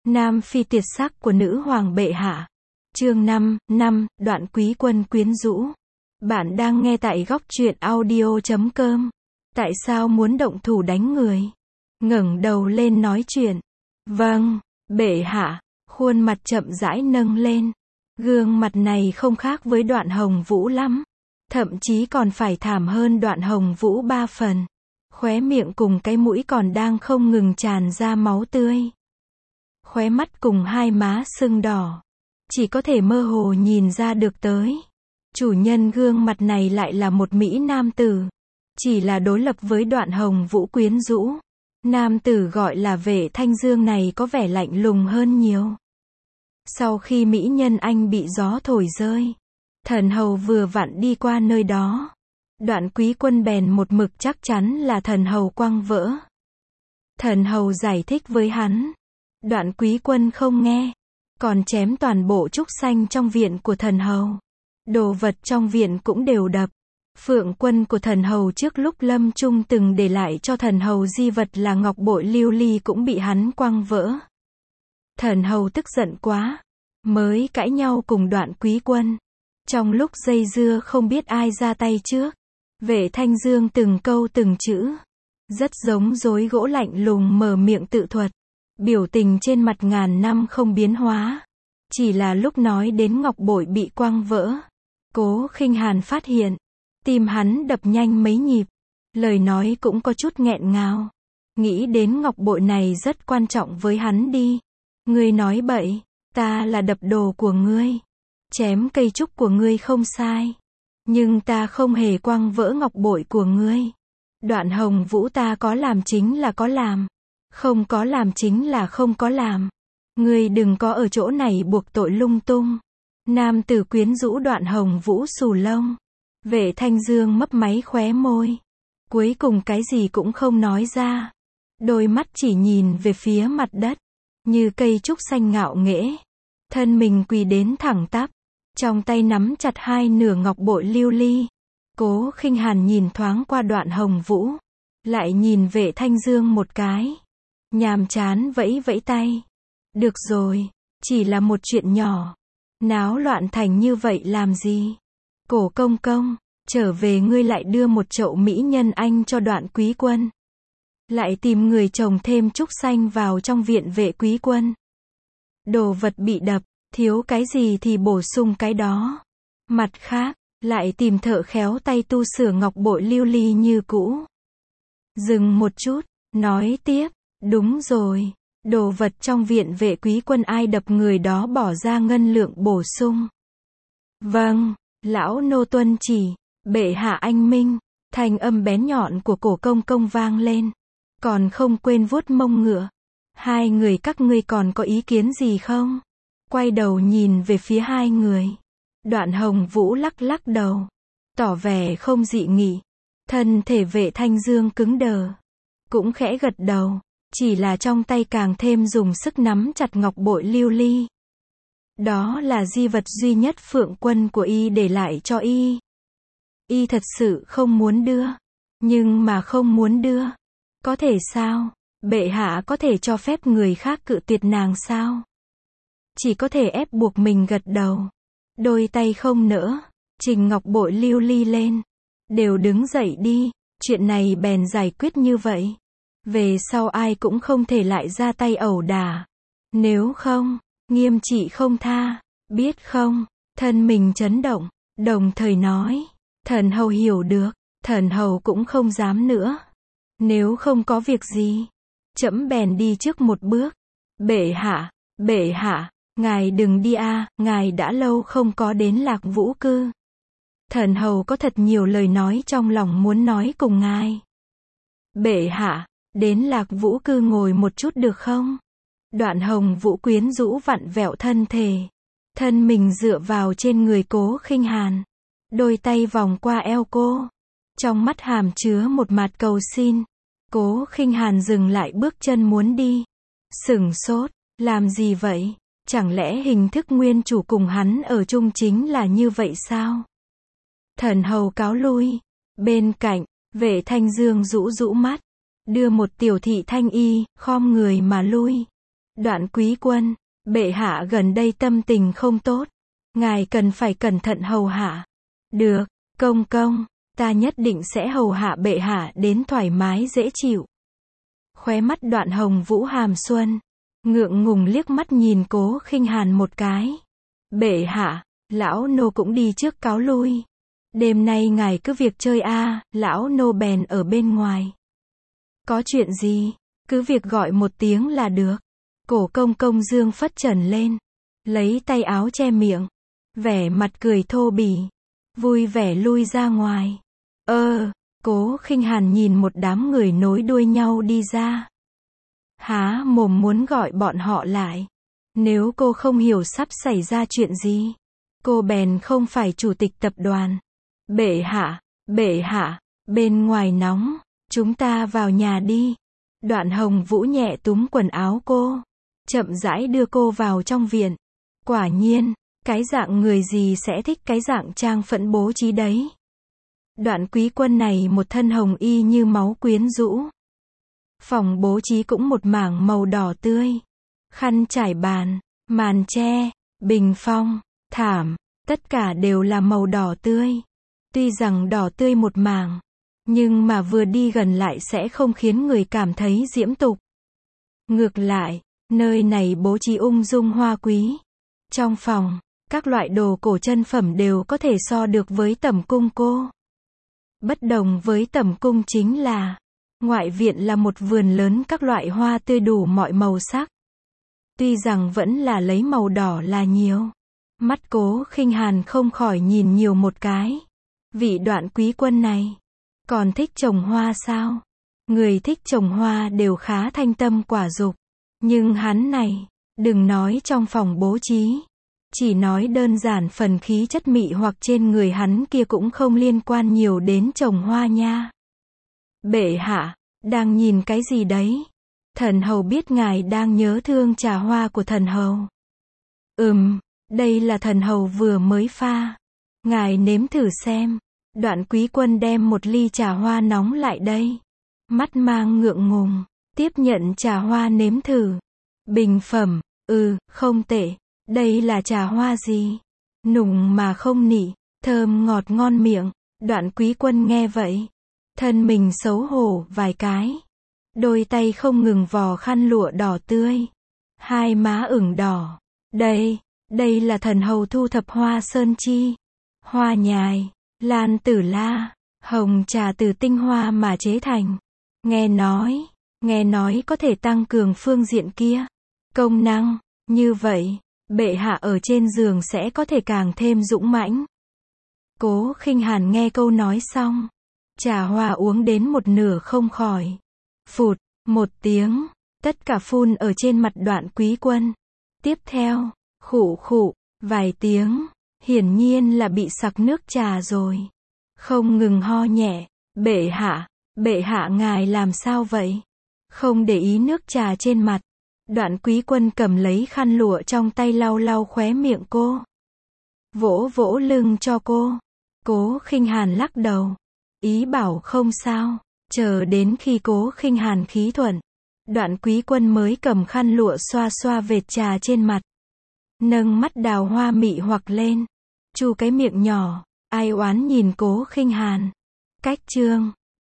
Nam phi tuyệt sắc của nữ hoàng bệ hạ. Chương 5, đoạn quý quân quyến rũ. Bạn đang nghe tại góc truyện audio.com. Tại sao muốn động thủ đánh người? Ngẩng đầu lên nói chuyện. Vâng, bệ hạ. Khuôn mặt chậm rãi nâng lên. Gương mặt này không khác với Đoạn Hồng Vũ lắm. Thậm chí còn phải thảm hơn Đoạn Hồng Vũ 3 phần. Khóe miệng cùng cái mũi còn đang không ngừng tràn ra máu tươi. Khóe mắt cùng hai má sưng đỏ. Chỉ có thể mơ hồ nhìn ra được tới. Chủ nhân gương mặt này lại là một mỹ nam tử. Chỉ là đối lập với Đoạn Hồng Vũ quyến rũ. Nam tử gọi là Vệ Thanh Dương này có vẻ lạnh lùng hơn nhiều. Sau khi mỹ nhân anh bị gió thổi rơi, thần hầu vừa vặn đi qua nơi đó. Đoạn quý quân bèn một mực chắc chắn là thần hầu quăng vỡ. Thần hầu giải thích với hắn. Đoạn quý quân không nghe. Còn chém toàn bộ trúc xanh trong viện của thần hầu. Đồ vật trong viện cũng đều đập. Phượng quân của thần hầu trước lúc lâm chung từng để lại cho thần hầu di vật là ngọc bội lưu ly cũng bị hắn quăng vỡ. Thần hầu tức giận quá. Mới cãi nhau cùng Đoạn quý quân. Trong lúc dây dưa không biết ai ra tay trước. Vệ Thanh Dương từng câu từng chữ. Rất giống dối gỗ lạnh lùng mở miệng tự thuật. Biểu tình trên mặt ngàn năm không biến hóa. Chỉ là lúc nói đến ngọc bội bị quăng vỡ. Cố Khinh Hàn phát hiện. Tim hắn đập nhanh mấy nhịp. Lời nói cũng có chút nghẹn ngào. Nghĩ đến ngọc bội này rất quan trọng với hắn đi. Ngươi nói bậy. Ta là đập đồ của ngươi. Chém cây trúc của ngươi không sai. Nhưng ta không hề quăng vỡ ngọc bội của ngươi. Đoạn Hồng Vũ ta có làm chính là có làm. Không có làm chính là không có làm. Ngươi đừng có ở chỗ này buộc tội lung tung. Nam tử quyến rũ Đoạn Hồng Vũ xù lông. Vệ Thanh Dương mấp máy khóe môi. Cuối cùng cái gì cũng không nói ra. Đôi mắt chỉ nhìn về phía mặt đất. Như cây trúc xanh ngạo nghễ. Thân mình quỳ đến thẳng tắp. Trong tay nắm chặt hai nửa ngọc bội lưu ly. Cố Khinh Hàn nhìn thoáng qua Đoạn Hồng Vũ. Lại nhìn Vệ Thanh Dương một cái. Nhàm chán vẫy vẫy tay. Được rồi, chỉ là một chuyện nhỏ. Náo loạn thành như vậy làm gì? Cổ công công, trở về ngươi lại đưa một chậu mỹ nhân anh cho Đoạn quý quân. Lại tìm người trồng thêm trúc xanh vào trong viện Vệ quý quân. Đồ vật bị đập, thiếu cái gì thì bổ sung cái đó. Mặt khác, lại tìm thợ khéo tay tu sửa ngọc bội lưu ly như cũ. Dừng một chút, nói tiếp. Đúng rồi, đồ vật trong viện Vệ quý quân ai đập người đó bỏ ra ngân lượng bổ sung. Vâng, lão nô tuân chỉ. Bệ hạ anh minh. Thanh âm bén nhọn của cổ công công vang lên. Còn không quên vuốt mông ngựa. Hai người các ngươi còn có ý kiến gì không? Quay đầu nhìn về phía hai người. Đoạn Hồng Vũ lắc lắc đầu. Tỏ vẻ không dị nghị. Thân thể Vệ Thanh Dương cứng đờ. Cũng khẽ gật đầu. Chỉ là trong tay càng thêm dùng sức nắm chặt ngọc bội lưu ly. Đó là di vật duy nhất Phượng quân của y để lại cho y. Y thật sự không muốn đưa. Nhưng mà không muốn đưa. Có thể sao? Bệ hạ có thể cho phép người khác cự tuyệt nàng sao? Chỉ có thể ép buộc mình gật đầu. Đôi tay không nỡ. Trình ngọc bội lưu ly lên. Đều đứng dậy đi. Chuyện này bèn giải quyết như vậy. Về sau ai cũng không thể lại ra tay ẩu đả. Nếu không, nghiêm trị không tha. Biết không? Thân mình chấn động. Đồng thời nói. Thần hầu hiểu được. Thần hầu cũng không dám nữa. Nếu không có việc gì. Trẫm bèn đi trước một bước. Bệ hạ, ngài đừng đi a, ngài đã lâu không có đến Lạc Vũ cư. Thần hầu có thật nhiều lời nói trong lòng muốn nói cùng ngài. Bệ hạ, đến Lạc Vũ cư ngồi một chút được không? Đoạn Hồng Vũ quyến rũ vặn vẹo thân thể. Thân mình dựa vào trên người Cố Khinh Hàn. Đôi tay vòng qua eo cô. Trong mắt hàm chứa một mạt cầu xin. Cố Khinh Hàn dừng lại bước chân muốn đi. Sửng sốt, làm gì vậy? Chẳng lẽ hình thức nguyên chủ cùng hắn ở chung chính là như vậy sao? Thần hầu cáo lui. Bên cạnh, Vệ Thanh Dương rũ rũ mắt. Đưa một tiểu thị thanh y, khom người mà lui. Đoạn Quý Quân, bệ hạ gần đây tâm tình không tốt. Ngài cần phải cẩn thận hầu hạ. Được, công công, ta nhất định sẽ hầu hạ bệ hạ đến thoải mái dễ chịu. Khóe mắt Đoạn Hồng Vũ hàm xuân, ngượng ngùng liếc mắt nhìn Cố Khinh Hàn một cái. Bệ hạ, lão nô cũng đi trước cáo lui. Đêm nay ngài cứ việc chơi a, lão nô bèn ở bên ngoài. Có chuyện gì, cứ việc gọi một tiếng là được. Cổ công công dương phất trần lên, lấy tay áo che miệng, vẻ mặt cười thô bỉ, vui vẻ lui ra ngoài. Cố Khinh Hàn nhìn một đám người nối đuôi nhau đi ra. Há mồm muốn gọi bọn họ lại. Nếu cô không hiểu sắp xảy ra chuyện gì, cô bèn không phải chủ tịch tập đoàn. Bệ hạ, bên ngoài nóng, chúng ta vào nhà đi. Đoạn Hồng Vũ nhẹ túm quần áo cô, chậm rãi đưa cô vào trong viện. Quả nhiên, cái dạng người gì sẽ thích cái dạng trang phẫn bố trí đấy. Đoạn Quý Quân này một thân hồng y như máu quyến rũ. Phòng bố trí cũng một mảng màu đỏ tươi. Khăn trải bàn, màn tre, bình phong, thảm, tất cả đều là màu đỏ tươi. Tuy rằng đỏ tươi một mảng, nhưng mà vừa đi gần lại sẽ không khiến người cảm thấy diễm tục. Ngược lại, nơi này bố trí ung dung hoa quý. Trong phòng, các loại đồ cổ chân phẩm đều có thể so được với tẩm cung cô. Bất đồng với tẩm cung chính là, ngoại viện là một vườn lớn các loại hoa tươi đủ mọi màu sắc. Tuy rằng vẫn là lấy màu đỏ là nhiều. Mắt Cố Khinh Hàn không khỏi nhìn nhiều một cái. Vị Đoạn Quý Quân này, còn thích trồng hoa sao? Người thích trồng hoa đều khá thanh tâm quả dục. Nhưng hắn này, đừng nói trong phòng bố trí. Chỉ nói đơn giản phần khí chất mị hoặc trên người hắn kia cũng không liên quan nhiều đến trồng hoa nha. Bệ hạ, đang nhìn cái gì đấy? Thần hầu biết ngài đang nhớ thương trà hoa của thần hầu. Đây là thần hầu vừa mới pha. Ngài nếm thử xem. Đoạn Quý Quân đem một ly trà hoa nóng lại đây. Mắt mang ngượng ngùng, tiếp nhận trà hoa nếm thử. Bình phẩm, không tệ. Đây là trà hoa gì? Nùng mà không nị, thơm ngọt ngon miệng. Đoạn Quý Quân nghe vậy, thân mình xấu hổ vài cái. Đôi tay không ngừng vò khăn lụa đỏ tươi. Hai má ửng đỏ. Đây là thần hầu thu thập hoa sơn chi, hoa nhài, lan tử la, hồng trà từ tinh hoa mà chế thành. Nghe nói có thể tăng cường phương diện kia. Công năng, như vậy, bệ hạ ở trên giường sẽ có thể càng thêm dũng mãnh. Cố Khinh Hàn nghe câu nói xong, trà hoa uống đến một nửa không khỏi. Phụt, một tiếng, tất cả phun ở trên mặt Đoạn Quý Quân. Tiếp theo, khụ khụ, vài tiếng, hiển nhiên là bị sặc nước trà rồi. Không ngừng ho nhẹ, bệ hạ ngài làm sao vậy? Không để ý nước trà trên mặt. Đoạn Quý Quân cầm lấy khăn lụa trong tay lau lau khóe miệng cô. Vỗ vỗ lưng cho cô. Cố Khinh Hàn lắc đầu. Ý bảo không sao. Chờ đến khi Cố Khinh Hàn khí thuận, Đoạn Quý Quân mới cầm khăn lụa xoa xoa vệt trà trên mặt. Nâng mắt đào hoa mị hoặc lên. Chu cái miệng nhỏ, ai oán nhìn Cố Khinh Hàn. Cách chương